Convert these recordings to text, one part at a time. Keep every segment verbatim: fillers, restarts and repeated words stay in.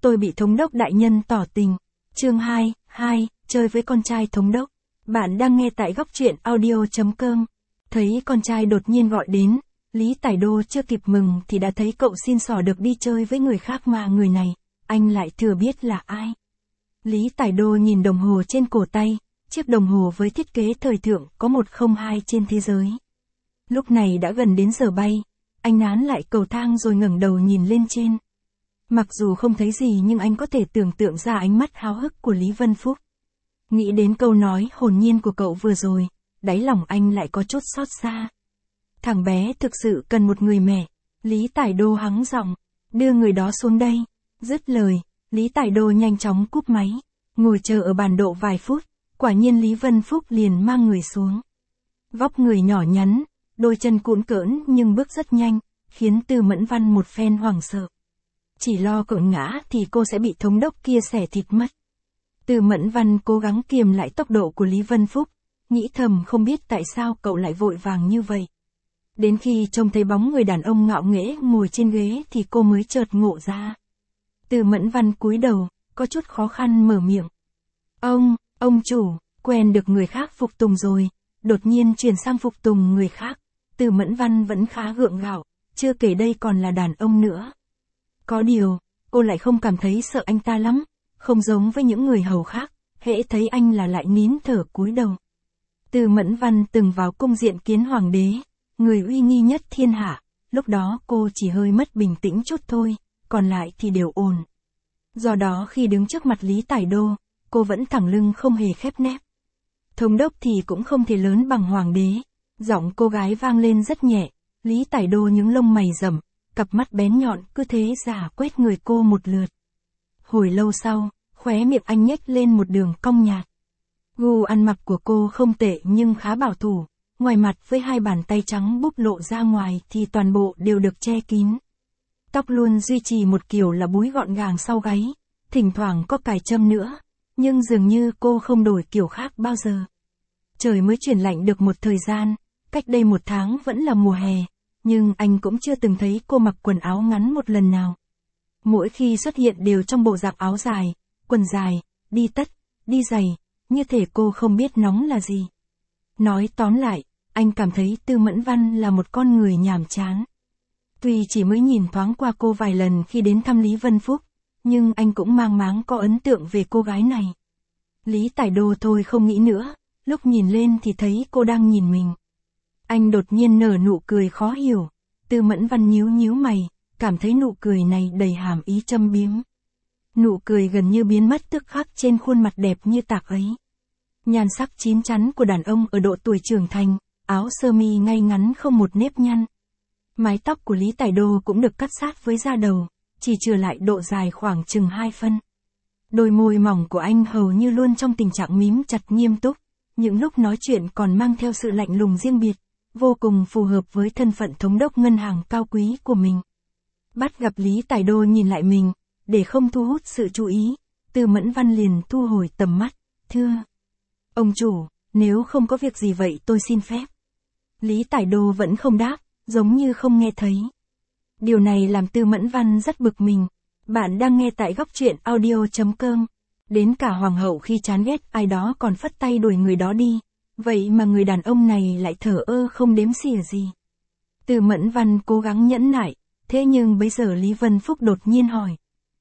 tôi bị thống đốc đại nhân tỏ tình. Chương hai, hai, chơi với con trai thống đốc. Bạn đang nghe tại góc truyện audio chấm com. Thấy con trai đột nhiên gọi đến, Lý Tải Đô chưa kịp mừng thì đã thấy cậu xin xỏ được đi chơi với người khác mà người này, anh lại thừa biết là ai. Lý Tải Đô nhìn đồng hồ trên cổ tay, chiếc đồng hồ với thiết kế thời thượng có một không hai trên thế giới. Lúc này đã gần đến giờ bay, anh nán lại cầu thang rồi ngẩng đầu nhìn lên trên. Mặc dù không thấy gì nhưng anh có thể tưởng tượng ra ánh mắt háo hức của Lý Vân Phúc. Nghĩ đến câu nói hồn nhiên của cậu vừa rồi, đáy lòng anh lại có chút xót xa. Thằng bé thực sự cần một người mẹ. Lý Tải Đô hắng giọng, đưa người đó xuống đây. Dứt lời, Lý Tải Đô nhanh chóng cúp máy, ngồi chờ ở bàn độ vài phút, quả nhiên Lý Vân Phúc liền mang người xuống. Vóc người nhỏ nhắn, đôi chân cũn cỡn nhưng bước rất nhanh, khiến Tư Mẫn Văn một phen hoảng sợ. Chỉ lo cậu ngã thì cô sẽ bị thống đốc kia xẻ thịt mất. Tư Mẫn Văn cố gắng kiềm lại tốc độ của Lý Vân Phúc, nghĩ thầm không biết tại sao cậu lại vội vàng như vậy. Đến khi trông thấy bóng người đàn ông ngạo nghễ ngồi trên ghế thì cô mới chợt ngộ ra. Tư Mẫn Văn cúi đầu, có chút khó khăn mở miệng. Ông, ông chủ, quen được người khác phục tùng rồi, đột nhiên chuyển sang phục tùng người khác. Tư Mẫn Văn vẫn khá gượng gạo, chưa kể đây còn là đàn ông nữa. Có điều, cô lại không cảm thấy sợ anh ta lắm, không giống với những người hầu khác, hễ thấy anh là lại nín thở cúi đầu. Tư Mẫn Văn từng vào cung diện kiến hoàng đế, người uy nghi nhất thiên hạ, lúc đó cô chỉ hơi mất bình tĩnh chút thôi, còn lại thì đều ổn. Do đó khi đứng trước mặt Lý Tải Đô, cô vẫn thẳng lưng không hề khép nép. Thống đốc thì cũng không thể lớn bằng hoàng đế, giọng cô gái vang lên rất nhẹ, Lý Tải Đô những lông mày rậm, cặp mắt bén nhọn cứ thế giả quét người cô một lượt. Hồi lâu sau, khóe miệng anh nhếch lên một đường cong nhạt. Gu ăn mặc của cô không tệ nhưng khá bảo thủ, ngoài mặt với hai bàn tay trắng búp lộ ra ngoài thì toàn bộ đều được che kín. Tóc luôn duy trì một kiểu là búi gọn gàng sau gáy, thỉnh thoảng có cài châm nữa, nhưng dường như cô không đổi kiểu khác bao giờ. Trời mới chuyển lạnh được một thời gian, cách đây một tháng vẫn là mùa hè, nhưng anh cũng chưa từng thấy cô mặc quần áo ngắn một lần nào. Mỗi khi xuất hiện đều trong bộ dạng áo dài, quần dài, đi tất, đi giày, như thể cô không biết nóng là gì. Nói tóm lại, anh cảm thấy Tư Mẫn Văn là một con người nhàm chán. Tuy chỉ mới nhìn thoáng qua cô vài lần khi đến thăm Lý Vân Phúc, nhưng anh cũng mang máng có ấn tượng về cô gái này. Lý Tải Đô thôi không nghĩ nữa, lúc nhìn lên thì thấy cô đang nhìn mình. Anh đột nhiên nở nụ cười khó hiểu, Tư Mẫn Văn nhíu nhíu mày, cảm thấy nụ cười này đầy hàm ý châm biếm. Nụ cười gần như biến mất tức khắc trên khuôn mặt đẹp như tạc ấy. Nhan sắc chín chắn của đàn ông ở độ tuổi trưởng thành, áo sơ mi ngay ngắn không một nếp nhăn. Mái tóc của Lý Tải Đô cũng được cắt sát với da đầu, chỉ trừ lại độ dài khoảng chừng hai phân. Đôi môi mỏng của anh hầu như luôn trong tình trạng mím chặt nghiêm túc, những lúc nói chuyện còn mang theo sự lạnh lùng riêng biệt, vô cùng phù hợp với thân phận thống đốc ngân hàng cao quý của mình. Bắt gặp Lý Tải Đô nhìn lại mình, để không thu hút sự chú ý, Tư Mẫn Văn liền thu hồi tầm mắt, thưa. Ông chủ, nếu không có việc gì vậy tôi xin phép. Lý Tải Đô vẫn không đáp, giống như không nghe thấy. Điều này làm Tư Mẫn Văn rất bực mình. Bạn đang nghe tại góc truyện audio chấm com. Đến cả hoàng hậu khi chán ghét ai đó còn phất tay đuổi người đó đi. Vậy mà người đàn ông này lại thờ ơ không đếm xỉa gì. Tư Mẫn Văn cố gắng nhẫn nại, thế nhưng bây giờ Lý Vân Phúc đột nhiên hỏi.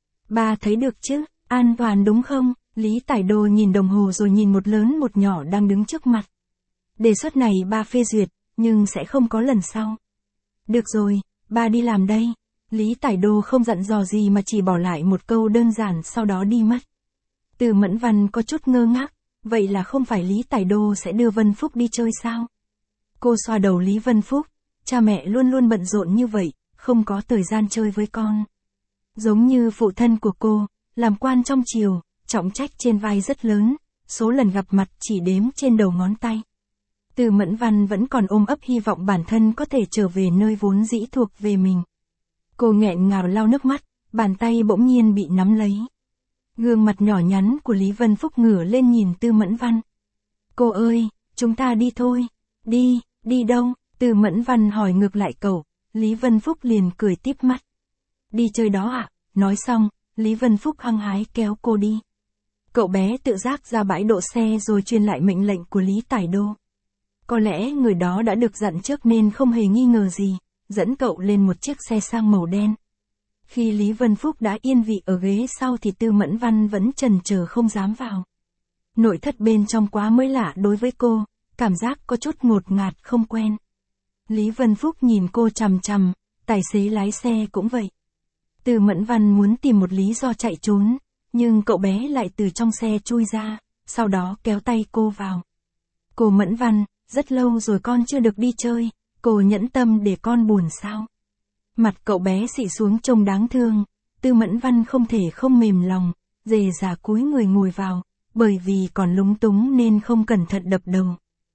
Bà thấy được chứ, an toàn đúng không? Lý Tải Đô nhìn đồng hồ rồi nhìn một lớn một nhỏ đang đứng trước mặt. Đề xuất này ba phê duyệt, nhưng sẽ không có lần sau. Được rồi, ba đi làm đây. Lý Tải Đô không dặn dò gì mà chỉ bỏ lại một câu đơn giản sau đó đi mất. Tư Mẫn Văn có chút ngơ ngác, vậy là không phải Lý Tải Đô sẽ đưa Vân Phúc đi chơi sao? Cô xoa đầu Lý Vân Phúc, cha mẹ luôn luôn bận rộn như vậy, không có thời gian chơi với con. Giống như phụ thân của cô, làm quan trong triều, trọng trách trên vai rất lớn, số lần gặp mặt chỉ đếm trên đầu ngón tay. Tư Mẫn Văn vẫn còn ôm ấp hy vọng bản thân có thể trở về nơi vốn dĩ thuộc về mình. Cô nghẹn ngào lau nước mắt, bàn tay bỗng nhiên bị nắm lấy. Gương mặt nhỏ nhắn của Lý Vân Phúc ngửa lên nhìn Tư Mẫn Văn. Cô ơi, chúng ta đi thôi. Đi, đi đâu? Tư Mẫn Văn hỏi ngược lại cậu, Lý Vân Phúc liền cười tít mắt. Đi chơi đó ạ, à? Nói xong, Lý Vân Phúc hăng hái kéo cô đi. Cậu bé tự giác ra bãi đỗ xe rồi truyền lại mệnh lệnh của Lý Tải Đô. Có lẽ người đó đã được dặn trước nên không hề nghi ngờ gì, dẫn cậu lên một chiếc xe sang màu đen. Khi Lý Vân Phúc đã yên vị ở ghế sau thì Tư Mẫn Văn vẫn chần chờ không dám vào. Nội thất bên trong quá mới lạ đối với cô, cảm giác có chút ngột ngạt không quen. Lý Vân Phúc nhìn cô chằm chằm, tài xế lái xe cũng vậy. Tư Mẫn Văn muốn tìm một lý do chạy trốn, nhưng cậu bé lại từ trong xe chui ra, sau đó kéo tay cô vào. Cô Mẫn Văn, rất lâu rồi con chưa được đi chơi, cô nhẫn tâm để con buồn sao? Mặt cậu bé xị xuống trông đáng thương, Tư Mẫn Văn không thể không mềm lòng, dề dà cúi người ngồi vào, bởi vì còn lúng túng nên không cẩn thận đập đầu.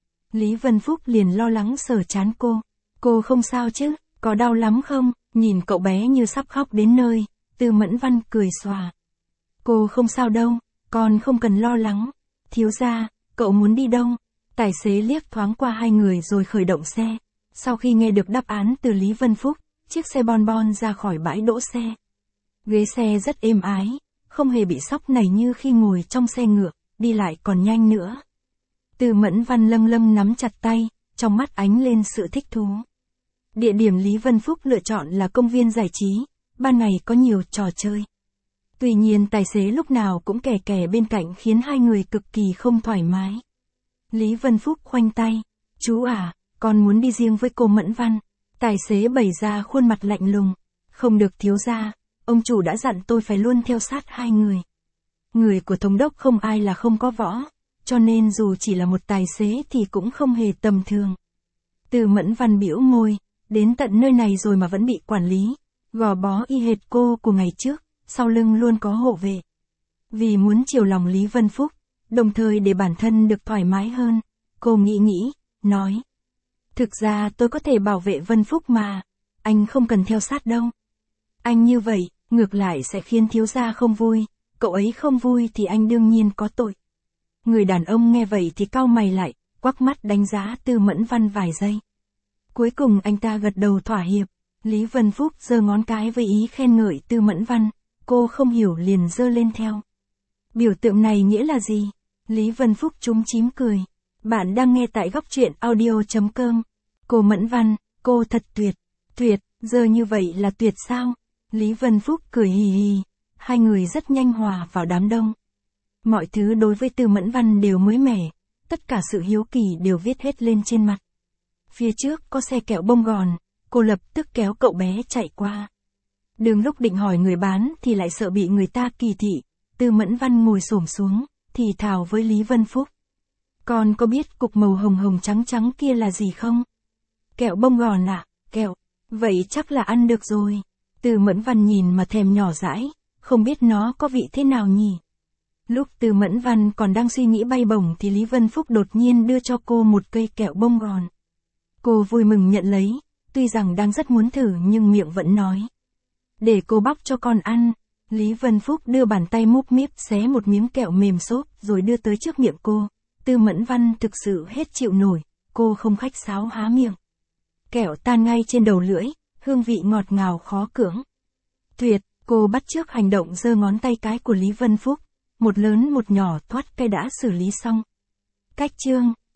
Lý Vân Phúc liền lo lắng sờ trán cô. Cô không sao chứ, có đau lắm không? Nhìn cậu bé như sắp khóc đến nơi, Tư Mẫn Văn cười xòa. Cô không sao đâu, con không cần lo lắng. Thiếu gia, cậu muốn đi đâu? Tài xế liếc thoáng qua hai người rồi khởi động xe. Sau khi nghe được đáp án từ Lý Vân Phúc, chiếc xe bon bon ra khỏi bãi đỗ xe. Ghế xe rất êm ái, không hề bị sóc nảy như khi ngồi trong xe ngựa, đi lại còn nhanh nữa. Tư Mẫn Văn lâm lâm nắm chặt tay, trong mắt ánh lên sự thích thú. Địa điểm Lý Vân Phúc lựa chọn là công viên giải trí, ban ngày có nhiều trò chơi. Tuy nhiên tài xế lúc nào cũng kè kè bên cạnh khiến hai người cực kỳ không thoải mái. Lý Vân Phúc khoanh tay, chú à, con muốn đi riêng với cô Mẫn Văn. Tài xế bày ra khuôn mặt lạnh lùng, không được thiếu gia, ông chủ đã dặn tôi phải luôn theo sát hai người. Người của thống đốc không ai là không có võ, cho nên dù chỉ là một tài xế thì cũng không hề tầm thường. Tư Mẫn Văn bĩu môi, đến tận nơi này rồi mà vẫn bị quản lý, gò bó y hệt cô của ngày trước, sau lưng luôn có hộ vệ. Vì muốn chiều lòng Lý Vân Phúc, đồng thời để bản thân được thoải mái hơn, cô nghĩ nghĩ, nói. Thực ra tôi có thể bảo vệ Vân Phúc mà, anh không cần theo sát đâu. Anh như vậy, ngược lại sẽ khiến thiếu gia không vui, cậu ấy không vui thì anh đương nhiên có tội. Người đàn ông nghe vậy thì cau mày lại, quắc mắt đánh giá Tư Mẫn Văn vài giây. Cuối cùng anh ta gật đầu thỏa hiệp, Lý Vân Phúc giơ ngón cái với ý khen ngợi Tư Mẫn Văn, cô không hiểu liền giơ lên theo. Biểu tượng này nghĩa là gì? Lý Vân Phúc chúm chím cười. Bạn đang nghe tại góc truyện audio chấm com. Cô Mẫn Văn, cô thật tuyệt. Tuyệt, giờ như vậy là tuyệt sao? Lý Vân Phúc cười hì hì. Hai người rất nhanh hòa vào đám đông. Mọi thứ đối với Tư Mẫn Văn đều mới mẻ. Tất cả sự hiếu kỳ đều viết hết lên trên mặt. Phía trước có xe kẹo bông gòn. Cô lập tức kéo cậu bé chạy qua. Đường lúc định hỏi người bán thì lại sợ bị người ta kỳ thị. Tư Mẫn Văn ngồi xổm xuống, thì thào với Lý Vân Phúc. Con có biết cục màu hồng hồng trắng trắng kia là gì không? Kẹo bông gòn à? Kẹo. Vậy chắc là ăn được rồi. Tư Mẫn Văn nhìn mà thèm nhỏ dãi, không biết nó có vị thế nào nhỉ? Lúc Tư Mẫn Văn còn đang suy nghĩ bay bổng thì Lý Vân Phúc đột nhiên đưa cho cô một cây kẹo bông gòn. Cô vui mừng nhận lấy, tuy rằng đang rất muốn thử nhưng miệng vẫn nói. Để cô bóc cho con ăn. Lý Vân Phúc đưa bàn tay múp míp xé một miếng kẹo mềm xốp rồi đưa tới trước miệng cô. Tư Mẫn Văn thực sự hết chịu nổi, cô không khách sáo há miệng. Kẹo tan ngay trên đầu lưỡi, hương vị ngọt ngào khó cưỡng. Tuyệt, cô bắt chước hành động giơ ngón tay cái của Lý Vân Phúc, một lớn một nhỏ thoát cây đã xử lý xong. Cách chương